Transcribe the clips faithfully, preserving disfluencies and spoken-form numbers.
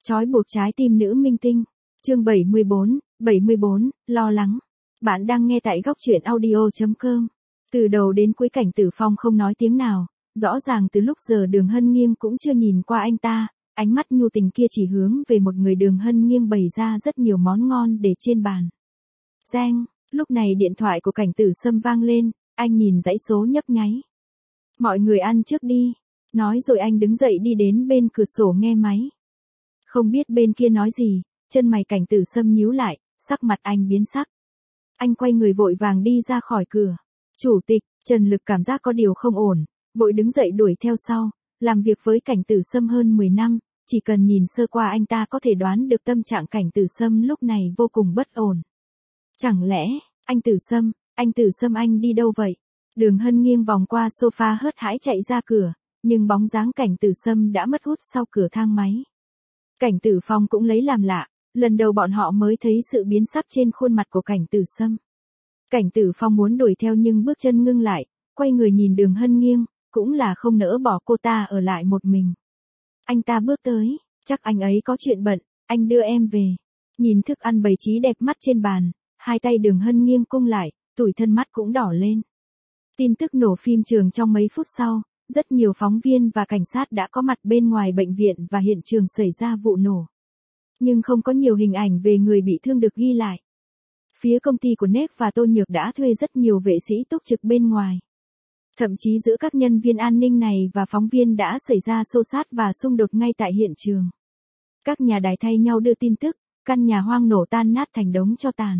Trói buộc trái tim nữ minh tinh. Chương bảy mươi bốn, bảy mươi bốn, lo lắng. Bạn đang nghe tại góc truyện audio chấm com. Từ đầu đến cuối Cảnh Tử Phong không nói tiếng nào, rõ ràng từ lúc giờ Đường Hân Nghiêng cũng chưa nhìn qua anh ta, ánh mắt nhu tình kia chỉ hướng về một người. Đường Hân Nghiêng bày ra rất nhiều món ngon để trên bàn. Reng, lúc này điện thoại của Cảnh Tử Sâm vang lên, anh nhìn dãy số nhấp nháy. Mọi người ăn trước đi, nói rồi anh đứng dậy đi đến bên cửa sổ nghe máy. Không biết bên kia nói gì, chân mày Cảnh Tử Sâm nhíu lại, sắc mặt anh biến sắc. Anh quay người vội vàng đi ra khỏi cửa. Chủ tịch, Trần Lực cảm giác có điều không ổn, vội đứng dậy đuổi theo sau, làm việc với Cảnh Tử Sâm hơn mười năm, chỉ cần nhìn sơ qua anh ta có thể đoán được tâm trạng Cảnh Tử Sâm lúc này vô cùng bất ổn. Chẳng lẽ, anh Tử Sâm, anh Tử Sâm anh đi đâu vậy? Đường Hân Nghiêng vòng qua sofa hớt hãi chạy ra cửa, nhưng bóng dáng Cảnh Tử Sâm đã mất hút sau cửa thang máy. Cảnh Tử Phong cũng lấy làm lạ, lần đầu bọn họ mới thấy sự biến sắc trên khuôn mặt của Cảnh Tử Sâm. Cảnh Tử Phong muốn đuổi theo nhưng bước chân ngưng lại, quay người nhìn Đường Hân Nghiêng, cũng là không nỡ bỏ cô ta ở lại một mình. Anh ta bước tới, chắc anh ấy có chuyện bận, anh đưa em về. Nhìn thức ăn bày trí đẹp mắt trên bàn, hai tay Đường Hân Nghiêng cung lại, tủi thân mắt cũng đỏ lên. Tin tức nổ phim trường trong mấy phút sau, rất nhiều phóng viên và cảnh sát đã có mặt bên ngoài bệnh viện và hiện trường xảy ra vụ nổ. Nhưng không có nhiều hình ảnh về người bị thương được ghi lại. Phía công ty của Nếp và Tô Nhược đã thuê rất nhiều vệ sĩ túc trực bên ngoài. Thậm chí giữa các nhân viên an ninh này và phóng viên đã xảy ra xô xát và xung đột ngay tại hiện trường. Các nhà đài thay nhau đưa tin tức, căn nhà hoang nổ tan nát thành đống tro tàn.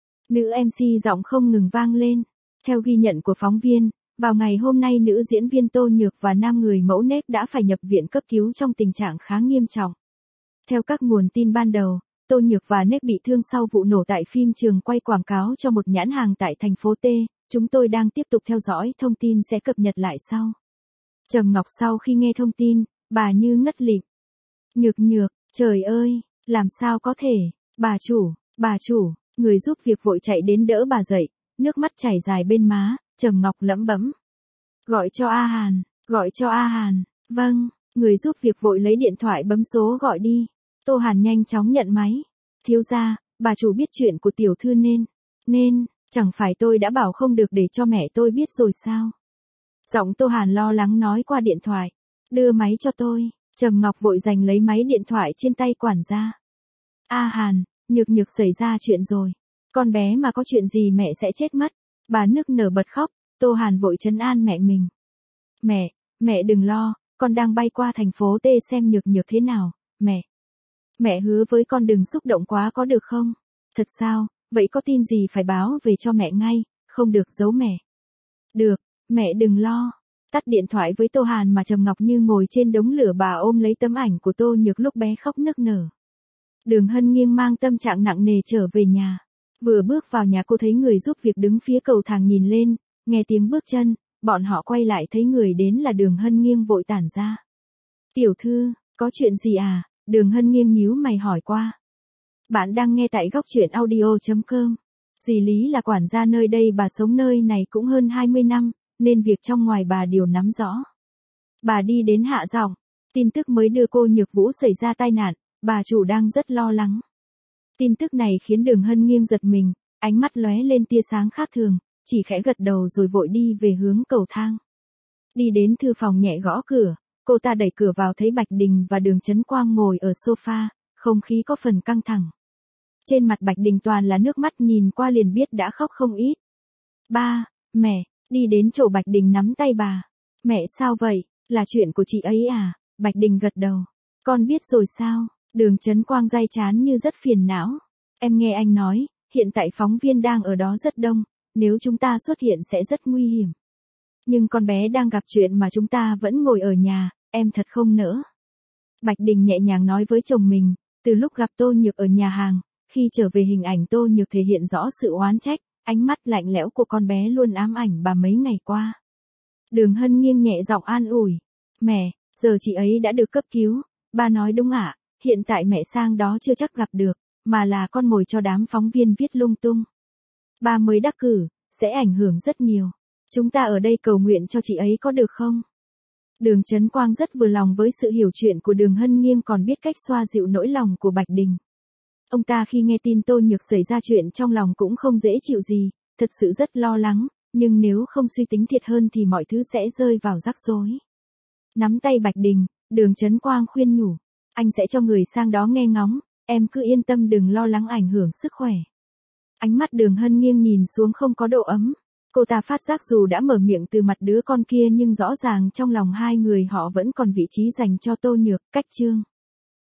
Nữ em xê giọng không ngừng vang lên. Theo ghi nhận của phóng viên, vào ngày hôm nay nữ diễn viên Tô Nhược và nam người mẫu Nếp đã phải nhập viện cấp cứu trong tình trạng khá nghiêm trọng. Theo các nguồn tin ban đầu, Tô Nhược và Nếp bị thương sau vụ nổ tại phim trường quay quảng cáo cho một nhãn hàng tại thành phố T. Chúng tôi đang tiếp tục theo dõi thông tin sẽ cập nhật lại sau. Trầm Ngọc sau khi nghe thông tin, bà như ngất lịm. Nhược Nhược, trời ơi, làm sao có thể, bà chủ, bà chủ, người giúp việc vội chạy đến đỡ bà dậy, nước mắt chảy dài bên má, Trầm Ngọc lẩm bẩm. Gọi cho A Hàn, gọi cho A Hàn, vâng, người giúp việc vội lấy điện thoại bấm số gọi đi. Tô Hàn nhanh chóng nhận máy. Thiếu gia, bà chủ biết chuyện của tiểu thư nên, nên, chẳng phải tôi đã bảo không được để cho mẹ tôi biết rồi sao? Giọng Tô Hàn lo lắng nói qua điện thoại. Đưa máy cho tôi. Trầm Ngọc vội giành lấy máy điện thoại trên tay quản gia. A Hàn, Nhược Nhược xảy ra chuyện rồi. Con bé mà có chuyện gì mẹ sẽ chết mất. Bà nức nở bật khóc. Tô Hàn vội trấn an mẹ mình. Mẹ, mẹ đừng lo, con đang bay qua thành phố T xem Nhược Nhược thế nào, mẹ. Mẹ hứa với con đừng xúc động quá có được không? Thật sao, vậy có tin gì phải báo về cho mẹ ngay, không được giấu mẹ. Được, mẹ đừng lo. Tắt điện thoại với Tô Hàn mà Trầm Ngọc như ngồi trên đống lửa, bà ôm lấy tấm ảnh của Tô Nhược lúc bé khóc nức nở. Đường Hân Nghiêng mang tâm trạng nặng nề trở về nhà. Vừa bước vào nhà cô thấy người giúp việc đứng phía cầu thang nhìn lên, nghe tiếng bước chân, bọn họ quay lại thấy người đến là Đường Hân Nghiêng vội tản ra. Tiểu thư, có chuyện gì à? Đường Hân Nghiêng nhíu mày hỏi qua. Bạn đang nghe tại góc truyện audio chấm com. Dì Lý là quản gia nơi đây, bà sống nơi này cũng hơn hai mươi năm, nên việc trong ngoài bà đều nắm rõ. Bà đi đến hạ giọng, tin tức mới đưa cô Nhược Vũ xảy ra tai nạn, bà chủ đang rất lo lắng. Tin tức này khiến Đường Hân Nghiêng giật mình, ánh mắt lóe lên tia sáng khác thường, chỉ khẽ gật đầu rồi vội đi về hướng cầu thang. Đi đến thư phòng nhẹ gõ cửa, cô ta đẩy cửa vào thấy Bạch Đình và Đường Chấn Quang ngồi ở sofa, không khí có phần căng thẳng. Trên mặt Bạch Đình toàn là nước mắt, nhìn qua liền biết đã khóc không ít. Ba, mẹ, đi đến chỗ Bạch Đình nắm tay bà. Mẹ sao vậy, là chuyện của chị ấy à? Bạch Đình gật đầu. Con biết rồi sao? Đường Chấn Quang day chán như rất phiền não. Em nghe anh nói, hiện tại phóng viên đang ở đó rất đông, nếu chúng ta xuất hiện sẽ rất nguy hiểm. Nhưng con bé đang gặp chuyện mà chúng ta vẫn ngồi ở nhà, em thật không nỡ. Bạch Đình nhẹ nhàng nói với chồng mình, từ lúc gặp Tô Nhược ở nhà hàng, khi trở về hình ảnh Tô Nhược thể hiện rõ sự oán trách, ánh mắt lạnh lẽo của con bé luôn ám ảnh bà mấy ngày qua. Đường Hân Nghiêng nhẹ giọng an ủi. Mẹ, giờ chị ấy đã được cấp cứu, ba nói đúng ạ, hiện tại mẹ sang đó chưa chắc gặp được, mà là con mồi cho đám phóng viên viết lung tung. Ba mới đắc cử, sẽ ảnh hưởng rất nhiều. Chúng ta ở đây cầu nguyện cho chị ấy có được không? Đường Chấn Quang rất vừa lòng với sự hiểu chuyện của Đường Hân Nghiêng, còn biết cách xoa dịu nỗi lòng của Bạch Đình. Ông ta khi nghe tin Tô Nhược xảy ra chuyện trong lòng cũng không dễ chịu gì, thật sự rất lo lắng, nhưng nếu không suy tính thiệt hơn thì mọi thứ sẽ rơi vào rắc rối. Nắm tay Bạch Đình, Đường Chấn Quang khuyên nhủ, anh sẽ cho người sang đó nghe ngóng, em cứ yên tâm đừng lo lắng ảnh hưởng sức khỏe. Ánh mắt Đường Hân Nghiêng nhìn xuống không có độ ấm. Cô ta phát giác dù đã mở miệng từ mặt đứa con kia nhưng rõ ràng trong lòng hai người họ vẫn còn vị trí dành cho Tô Nhược. Cách chương